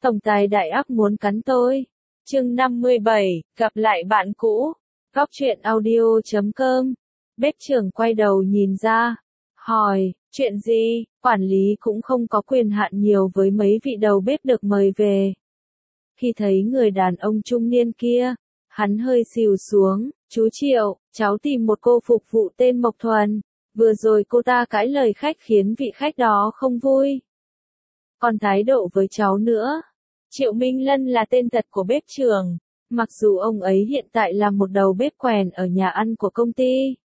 Tổng tài đại ác muốn cắn tôi. Chương 57, gặp lại bạn cũ. Góc truyện audio.com. Bếp trưởng quay đầu nhìn ra, hỏi, chuyện gì? Quản lý cũng không có quyền hạn nhiều với mấy vị đầu bếp được mời về. Khi thấy người đàn ông trung niên kia, hắn hơi xìu xuống, chú Triệu, cháu tìm một cô phục vụ tên Mộc Thuần. Vừa rồi cô ta cãi lời khách khiến vị khách đó không vui. Còn thái độ với cháu nữa. Triệu Minh Lân là tên thật của bếp trưởng, mặc dù ông ấy hiện tại là một đầu bếp quèn ở nhà ăn của công ty,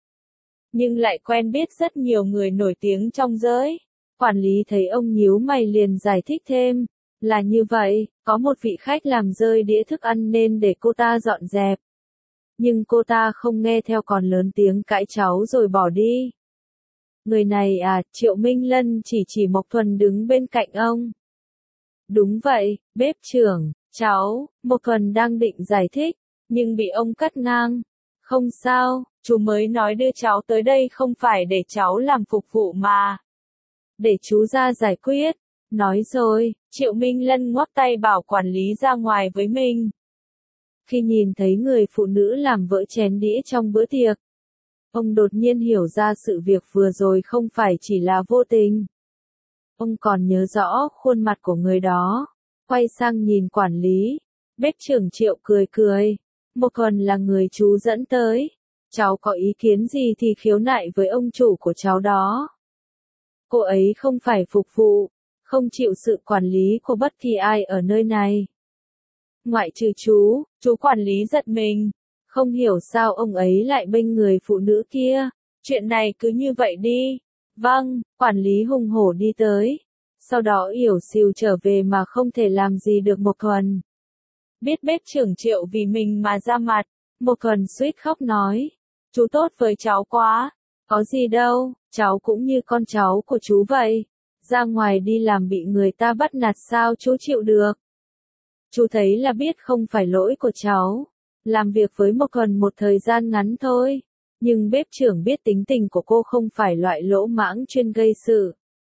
nhưng lại quen biết rất nhiều người nổi tiếng trong giới. Quản lý thấy ông nhíu mày liền giải thích thêm, là như vậy, có một vị khách làm rơi đĩa thức ăn nên để cô ta dọn dẹp. Nhưng cô ta không nghe theo còn lớn tiếng cãi cháu rồi bỏ đi. Người này à, Triệu Minh Lân chỉ Mộc Thuần đứng bên cạnh ông. Đúng vậy, bếp trưởng, cháu, Mộc Thuần đang định giải thích, nhưng bị ông cắt ngang. Không sao, chú mới nói đưa cháu tới đây không phải để cháu làm phục vụ mà. Để chú ra giải quyết. Nói rồi, Triệu Minh Lân ngoắc tay bảo quản lý ra ngoài với mình. Khi nhìn thấy người phụ nữ làm vỡ chén đĩa trong bữa tiệc, ông đột nhiên hiểu ra sự việc vừa rồi không phải chỉ là vô tình. Ông còn nhớ rõ khuôn mặt của người đó. Quay sang nhìn quản lý. Bếp trưởng Triệu cười cười. Mộc Thuần là người chú dẫn tới. Cháu có ý kiến gì thì khiếu nại với ông chủ của cháu đó. Cô ấy không phải phục vụ, không chịu sự quản lý của bất kỳ ai ở nơi này. Ngoại trừ chú quản lý giật mình. Không hiểu sao ông ấy lại bênh người phụ nữ kia. Chuyện này cứ như vậy đi. Vâng, quản lý hùng hổ đi tới. Sau đó yểu xìu trở về mà không thể làm gì được Mộc Thuần. Biết bếp trưởng Triệu vì mình mà ra mặt, Mộc Thuần suýt khóc nói. Chú tốt với cháu quá. Có gì đâu, cháu cũng như con cháu của chú vậy. Ra ngoài đi làm bị người ta bắt nạt sao chú chịu được. Chú thấy là biết không phải lỗi của cháu. Làm việc với Mộc Thuần một thời gian ngắn thôi. Nhưng bếp trưởng biết tính tình của cô không phải loại lỗ mãng chuyên gây sự.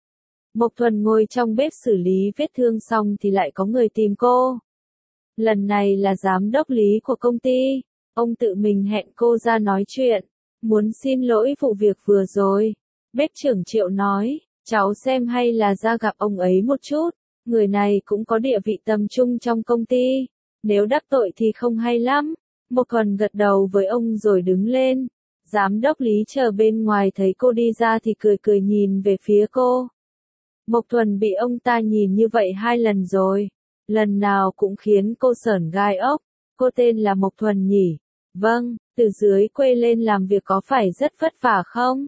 Mộc Thuần ngồi trong bếp xử lý vết thương xong thì lại có người tìm cô. Lần này là giám đốc lý của công ty. Ông tự mình hẹn cô ra nói chuyện. Muốn xin lỗi vụ việc vừa rồi. Bếp trưởng Triệu nói, cháu xem hay là ra gặp ông ấy một chút. Người này cũng có địa vị tầm trung trong công ty. Nếu đắc tội thì không hay lắm. Mộc Thuần gật đầu với ông rồi đứng lên. Giám đốc lý chờ bên ngoài thấy cô đi ra thì cười cười nhìn về phía cô. Mộc Thuần bị ông ta nhìn như vậy 2 lần rồi. Lần nào cũng khiến cô sởn gai ốc. Cô tên là Mộc Thuần nhỉ? Vâng, từ dưới quê lên làm việc có phải rất vất vả không?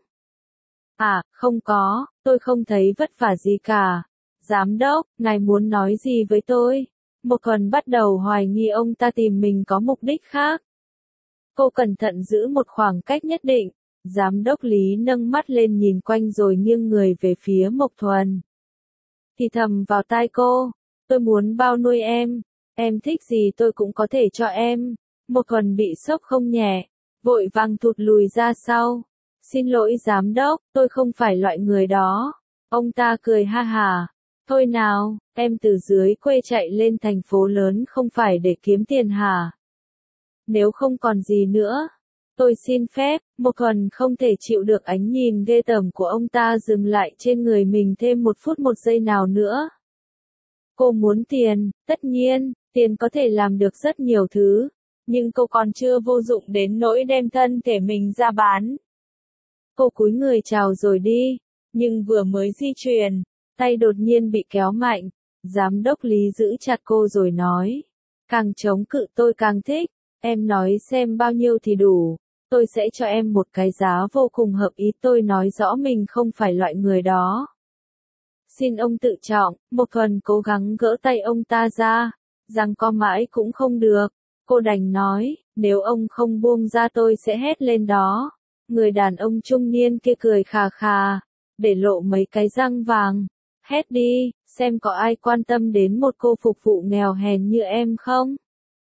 À, không có, tôi không thấy vất vả gì cả. Giám đốc, ngài muốn nói gì với tôi? Mộc Thuần bắt đầu hoài nghi ông ta tìm mình có mục đích khác. Cô cẩn thận giữ một khoảng cách nhất định. Giám đốc lý nâng mắt lên nhìn quanh rồi nghiêng người về phía Mộc Thuần. Thì thầm vào tai cô, tôi muốn bao nuôi em thích gì tôi cũng có thể cho em. Mộc Thuần bị sốc không nhẹ, vội vàng thụt lùi ra sau. Xin lỗi giám đốc, tôi không phải loại người đó. Ông ta cười ha hả. Thôi nào, em từ dưới quê chạy lên thành phố lớn không phải để kiếm tiền hả? Nếu không còn gì nữa, tôi xin phép. Mộc Thuần không thể chịu được ánh nhìn ghê tởm của ông ta dừng lại trên người mình thêm 1 phút 1 giây nào nữa. Cô muốn tiền, tất nhiên, tiền có thể làm được rất nhiều thứ, nhưng cô còn chưa vô dụng đến nỗi đem thân thể mình ra bán. Cô cúi người chào rồi đi, nhưng vừa mới di chuyển, tay đột nhiên bị kéo mạnh. Giám đốc lý giữ chặt cô rồi nói, càng chống cự tôi càng thích, em nói xem bao nhiêu thì đủ, tôi sẽ cho em một cái giá vô cùng hợp ý. Tôi nói rõ mình không phải loại người đó. Xin ông tự trọng. Mộc Thuần cố gắng gỡ tay ông ta ra, rằng co mãi cũng không được. Cô đành nói, nếu ông không buông ra tôi sẽ hét lên đó. Người đàn ông trung niên kia cười khà khà, để lộ mấy cái răng vàng. Hét đi, xem có ai quan tâm đến một cô phục vụ nghèo hèn như em không?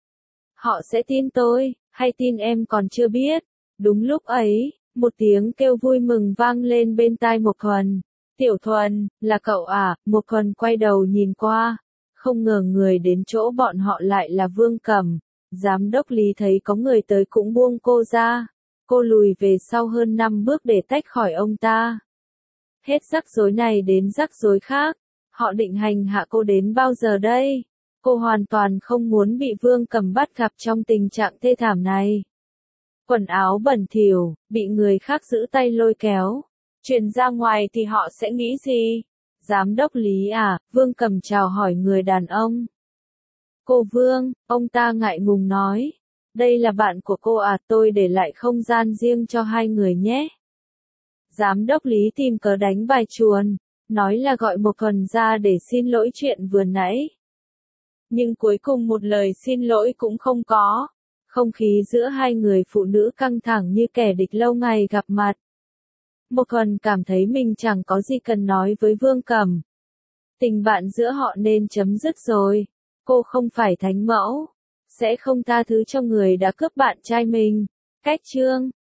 Họ sẽ tin tôi, hay tin em còn chưa biết. Đúng lúc ấy, một tiếng kêu vui mừng vang lên bên tai Mộc Thuần. Tiểu Thuần, là cậu à? Mộc Thuần quay đầu nhìn qua. Không ngờ người đến chỗ bọn họ lại là Vương Cẩm. Giám đốc Lý thấy có người tới cũng buông cô ra. Cô lùi về sau hơn 5 bước để tách khỏi ông ta. Hết rắc rối này đến rắc rối khác. Họ định hành hạ cô đến bao giờ đây? Cô hoàn toàn không muốn bị Vương Cẩm bắt gặp trong tình trạng thê thảm này. Quần áo bẩn thỉu, bị người khác giữ tay lôi kéo. Truyền ra ngoài thì họ sẽ nghĩ gì? Giám đốc Lý à, Vương Cẩm chào hỏi người đàn ông. Cô Vương, ông ta ngại ngùng nói. Đây là bạn của cô à, tôi để lại không gian riêng cho hai người nhé. Giám đốc Lý tìm cớ đánh bài chuồn, nói là gọi một Thuần ra để xin lỗi chuyện vừa nãy. Nhưng cuối cùng một lời xin lỗi cũng không có. Không khí giữa hai người phụ nữ căng thẳng như kẻ địch lâu ngày gặp mặt. Một Thuần cảm thấy mình chẳng có gì cần nói với Vương Cẩm. Tình bạn giữa họ nên chấm dứt rồi. Cô không phải thánh mẫu. Sẽ không tha thứ cho người đã cướp bạn trai mình. Cách chương